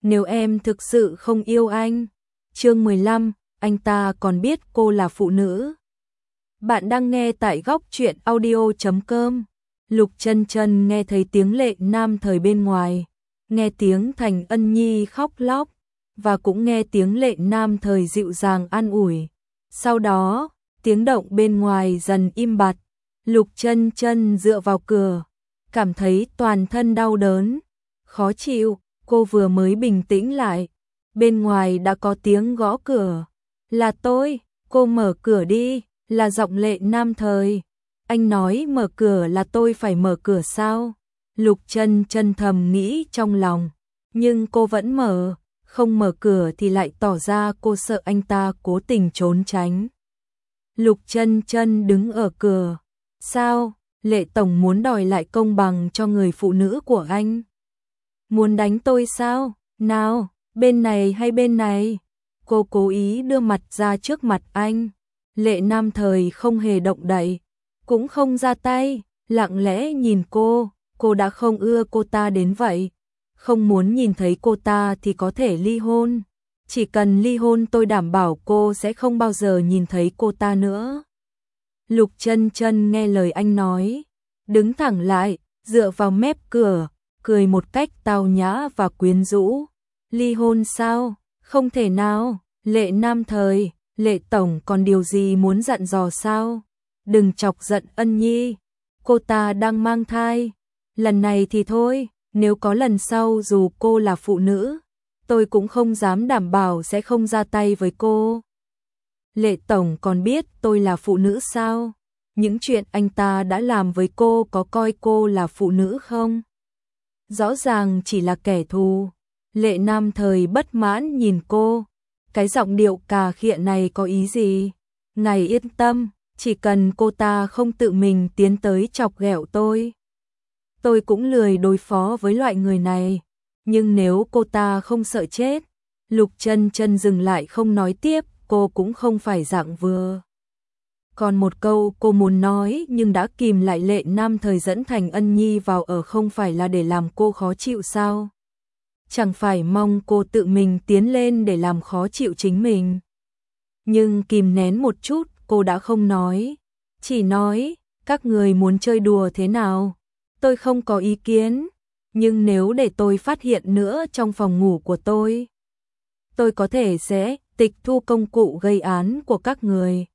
nếu em thực sự không yêu anh. Chương 15, anh ta còn biết cô là phụ nữ. Bạn đang nghe tại góc truyện audio.com. Lục Chân Chân nghe thấy tiếng Lệ Nam Thời bên ngoài, nghe tiếng Thành Ân Nhi khóc lóc, và cũng nghe tiếng Lệ Nam Thời dịu dàng an ủi. Sau đó, tiếng động bên ngoài dần im bặt. Lục Chân Chân dựa vào cửa, cảm thấy toàn thân đau đớn, khó chịu. Cô vừa mới bình tĩnh lại, bên ngoài đã có tiếng gõ cửa. Là tôi, cô mở cửa đi, là giọng Lệ Nam Thời. Anh nói mở cửa là tôi phải mở cửa sao? Lục Chân Chân thầm nghĩ trong lòng, nhưng cô vẫn mở, không mở cửa thì lại tỏ ra cô sợ anh ta cố tình trốn tránh. Lục Chân Chân đứng ở cửa. Sao? Lệ tổng muốn đòi lại công bằng cho người phụ nữ của anh. Muốn đánh tôi sao? Nào, bên này hay bên này? Cô cố ý đưa mặt ra trước mặt anh. Lệ Nam Thời không hề động đậy, cũng không ra tay, lặng lẽ nhìn cô đã không ưa cô ta đến vậy. Không muốn nhìn thấy cô ta thì có thể ly hôn. Chỉ cần ly hôn tôi đảm bảo cô sẽ không bao giờ nhìn thấy cô ta nữa. Lục Chân Chân nghe lời anh nói, đứng thẳng lại, dựa vào mép cửa, cười một cách tao nhã và quyến rũ. Ly hôn sao? Không thể nào. Lệ Nam Thời, Lệ tổng còn điều gì muốn dặn dò sao? Đừng chọc giận Ân Nhi, cô ta đang mang thai. Lần này thì thôi, nếu có lần sau dù cô là phụ nữ, tôi cũng không dám đảm bảo sẽ không ra tay với cô. Lệ tổng còn biết tôi là phụ nữ sao? Những chuyện anh ta đã làm với cô có coi cô là phụ nữ không? Rõ ràng chỉ là kẻ thù. Lệ Nam Thời bất mãn nhìn cô. Cái giọng điệu cà khịa này có ý gì? Ngài yên tâm, chỉ cần cô ta không tự mình tiến tới chọc ghẹo tôi cũng lười đối phó với loại người này. Nhưng nếu cô ta không sợ chết. Lục Chân Chân dừng lại không nói tiếp, cô cũng không phải dạng vừa. Còn một câu cô muốn nói nhưng đã kìm lại. Lệ Nam Thời dẫn Thành Ân Nhi vào ở không phải là để làm cô khó chịu sao? Chẳng phải mong cô tự mình tiến lên để làm khó chịu chính mình. Nhưng kìm nén một chút, cô đã không nói. Chỉ nói, các người muốn chơi đùa thế nào? Tôi không có ý kiến. Nhưng nếu để tôi phát hiện nữa trong phòng ngủ của tôi có thể sẽ tịch thu công cụ gây án của các người,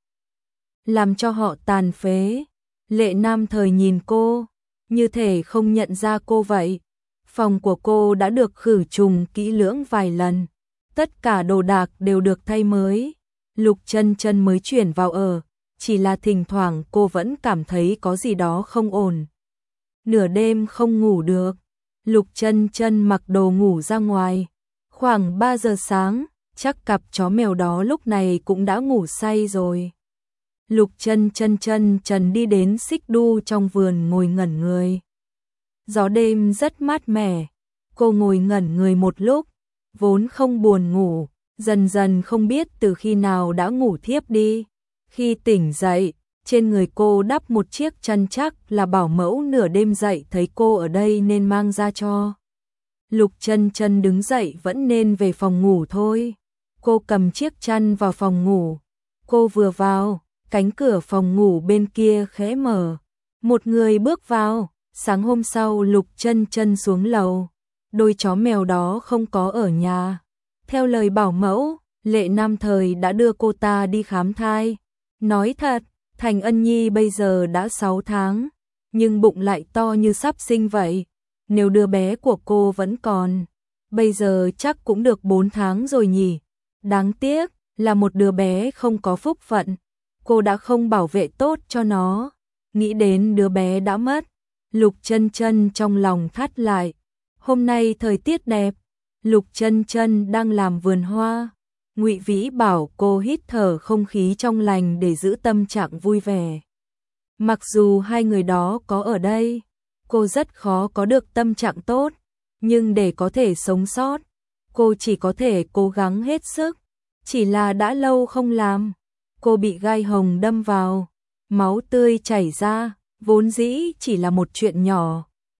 làm cho họ tàn phế. Lệ Nam Thời nhìn cô, như thể không nhận ra cô vậy. Phòng của cô đã được khử trùng kỹ lưỡng vài lần, tất cả đồ đạc đều được thay mới. Lục Chân Chân mới chuyển vào ở, chỉ là thỉnh thoảng cô vẫn cảm thấy có gì đó không ổn. Nửa đêm không ngủ được, Lục Chân Chân mặc đồ ngủ ra ngoài. Khoảng 3 giờ sáng, chắc cặp chó mèo đó lúc này cũng đã ngủ say rồi. Lục Chân Chân đi đến xích đu trong vườn ngồi ngẩn người. Gió đêm rất mát mẻ, cô ngồi ngẩn người một lúc, vốn không buồn ngủ, dần dần không biết từ khi nào đã ngủ thiếp đi. Khi tỉnh dậy, trên người cô đắp một chiếc chăn chắc là bảo mẫu nửa đêm dậy thấy cô ở đây nên mang ra cho. Lục Chân Chân đứng dậy vẫn nên về phòng ngủ thôi. Cô cầm chiếc chăn vào phòng ngủ. Cô vừa vào, cánh cửa phòng ngủ bên kia khẽ mở. Một người bước vào. Sáng hôm sau Lục Chân Chân xuống lầu. Đôi chó mèo đó không có ở nhà. Theo lời bảo mẫu, Lệ Nam Thời đã đưa cô ta đi khám thai. Nói thật, Thành Ân Nhi bây giờ đã 6 tháng, nhưng bụng lại to như sắp sinh vậy. Nếu đứa bé của cô vẫn còn, bây giờ chắc cũng được 4 tháng rồi nhỉ. Đáng tiếc là một đứa bé không có phúc phận. Cô đã không bảo vệ tốt cho nó. Nghĩ đến đứa bé đã mất, Lục Chân Chân trong lòng thắt lại. Hôm nay thời tiết đẹp, Lục Chân Chân đang làm vườn hoa. Ngụy Vĩ bảo cô hít thở không khí trong lành để giữ tâm trạng vui vẻ. Mặc dù hai người đó có ở đây, cô rất khó có được tâm trạng tốt, nhưng để có thể sống sót, cô chỉ có thể cố gắng hết sức. Chỉ là đã lâu không làm, cô bị gai hồng đâm vào, máu tươi chảy ra, vốn dĩ chỉ là một chuyện nhỏ,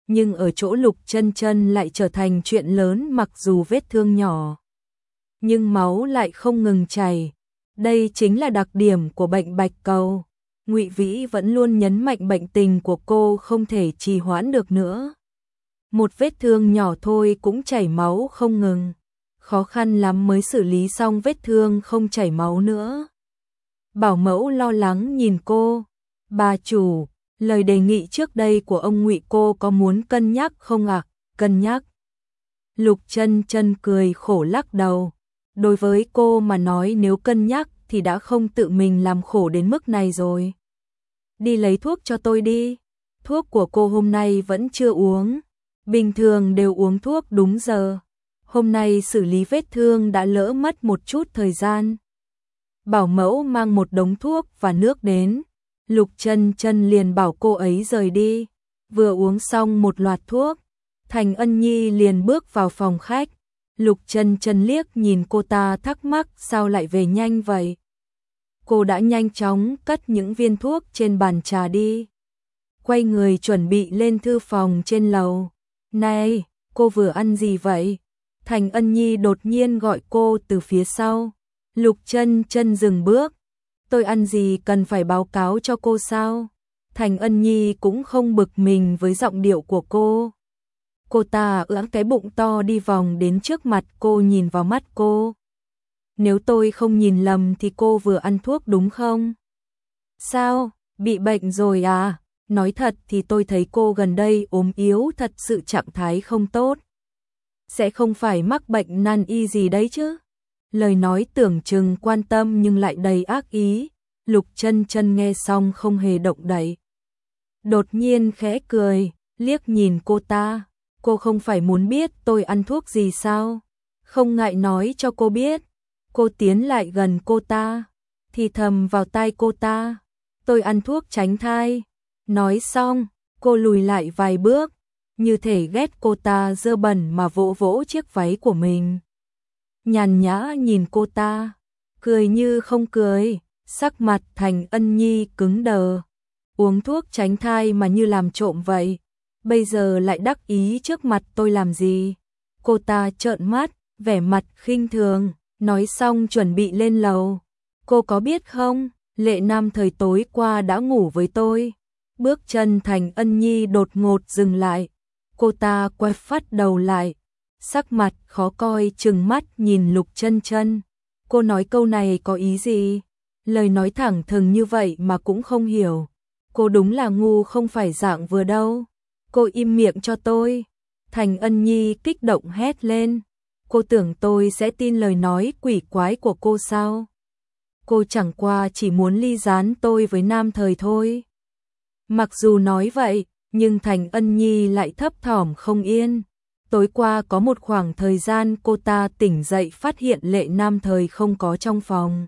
nhưng ở chỗ Lục Chân Chân lại trở thành chuyện lớn, mặc dù vết thương nhỏ, nhưng máu lại không ngừng chảy. Đây chính là đặc điểm của bệnh bạch cầu. Ngụy Vĩ vẫn luôn nhấn mạnh bệnh tình của cô không thể trì hoãn được nữa. Một vết thương nhỏ thôi cũng chảy máu không ngừng, khó khăn lắm mới xử lý xong vết thương không chảy máu nữa. Bảo mẫu lo lắng nhìn cô. Bà chủ, lời đề nghị trước đây của ông Ngụy cô có muốn cân nhắc không ạ? Cân nhắc. Lục Chân Chân cười khổ lắc đầu. Đối với cô mà nói, nếu cân nhắc thì đã không tự mình làm khổ đến mức này rồi. Đi lấy thuốc cho tôi đi. Thuốc của cô hôm nay vẫn chưa uống. Bình thường đều uống thuốc đúng giờ. Hôm nay xử lý vết thương đã lỡ mất một chút thời gian. Bảo mẫu mang một đống thuốc và nước đến. Lục Chân Chân liền bảo cô ấy rời đi. Vừa uống xong một loạt thuốc, Thành Ân Nhi liền bước vào phòng khách. Lục Chân Chân liếc nhìn cô ta thắc mắc sao lại về nhanh vậy. Cô đã nhanh chóng cất những viên thuốc trên bàn trà đi. Quay người chuẩn bị lên thư phòng trên lầu. Này, cô vừa ăn gì vậy? Thành Ân Nhi đột nhiên gọi cô từ phía sau. Lục Chân Chân dừng bước. Tôi ăn gì cần phải báo cáo cho cô sao? Thành Ân Nhi cũng không bực mình với giọng điệu của cô. Cô ta ưỡn cái bụng to đi vòng đến trước mặt cô, nhìn vào mắt cô. Nếu tôi không nhìn lầm thì cô vừa ăn thuốc đúng không? Sao, bị bệnh rồi à? Nói thật thì tôi thấy cô gần đây ốm yếu, thật sự trạng thái không tốt. Sẽ không phải mắc bệnh nan y gì đấy chứ? Lời nói tưởng chừng quan tâm nhưng lại đầy ác ý. Lục Chân Chân nghe xong không hề động đậy. Đột nhiên khẽ cười, liếc nhìn cô ta. Cô không phải muốn biết tôi ăn thuốc gì sao? Không ngại nói cho cô biết. Cô tiến lại gần cô ta, thì thầm vào tai cô ta. Tôi ăn thuốc tránh thai. Nói xong, cô lùi lại vài bước, như thể ghét cô ta dơ bẩn mà vỗ vỗ chiếc váy của mình. Nhàn nhã nhìn cô ta, cười như không cười, sắc mặt Thành Ân Nhi cứng đờ. Uống thuốc tránh thai mà như làm trộm vậy, bây giờ lại đắc ý trước mặt tôi làm gì? Cô ta trợn mắt, vẻ mặt khinh thường, nói xong chuẩn bị lên lầu. Cô có biết không, Lệ Nam Thời tối qua đã ngủ với tôi. Bước chân Thành Ân Nhi đột ngột dừng lại. Cô ta quay phát đầu lại, sắc mặt khó coi trừng mắt nhìn Lục Chân Chân. Cô nói câu này có ý gì? Lời nói thẳng thừng như vậy mà cũng không hiểu. Cô đúng là ngu không phải dạng vừa đâu. Cô im miệng cho tôi. Thành Ân Nhi kích động hét lên. Cô tưởng tôi sẽ tin lời nói quỷ quái của cô sao? Cô chẳng qua chỉ muốn ly gián tôi với Nam Thời thôi. Mặc dù nói vậy, nhưng Thành Ân Nhi lại thấp thỏm không yên. Tối qua có một khoảng thời gian cô ta tỉnh dậy phát hiện Lệ Nam Thời không có trong phòng.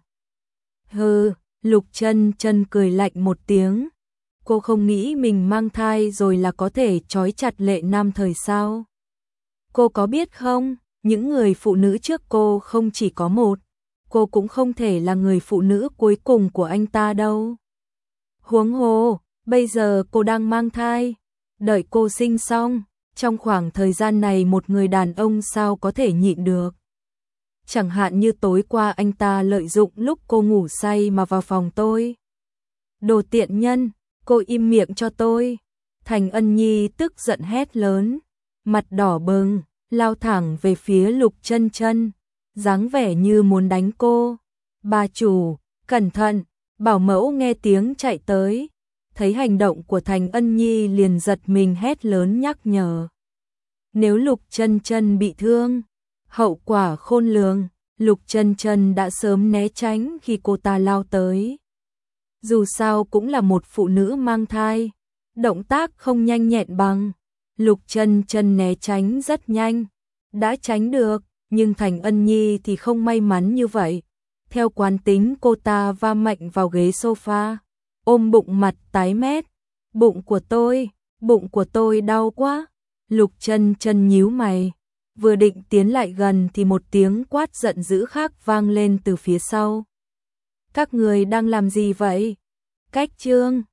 Hừ, Lục Chân Chân cười lạnh một tiếng. Cô không nghĩ mình mang thai rồi là có thể trói chặt Lệ Nam Thời sao? Cô có biết không, những người phụ nữ trước cô không chỉ có một. Cô cũng không thể là người phụ nữ cuối cùng của anh ta đâu. Huống hồ, bây giờ cô đang mang thai. Đợi cô sinh xong, trong khoảng thời gian này một người đàn ông sao có thể nhịn được. Chẳng hạn như tối qua anh ta lợi dụng lúc cô ngủ say mà vào phòng tôi. Đồ tiện nhân, cô im miệng cho tôi. Thành Ân Nhi tức giận hét lớn, mặt đỏ bừng, lao thẳng về phía Lục Chân Chân, dáng vẻ như muốn đánh cô. Bà chủ, cẩn thận. Bảo mẫu nghe tiếng chạy tới, thấy hành động của Thành Ân Nhi liền giật mình hét lớn nhắc nhở. Nếu Lục Chân Chân bị thương, hậu quả khôn lường. Lục Chân Chân đã sớm né tránh khi cô ta lao tới. Dù sao cũng là một phụ nữ mang thai, động tác không nhanh nhẹn bằng. Lục Chân Chân né tránh rất nhanh, đã tránh được, nhưng Thành Ân Nhi thì không may mắn như vậy. Theo quán tính cô ta va mạnh vào ghế sofa, ôm bụng mặt tái mét. Bụng của tôi đau quá. Lục Chân Chân nhíu mày, vừa định tiến lại gần thì một tiếng quát giận dữ khác vang lên từ phía sau. Các người đang làm gì vậy? Cách Trương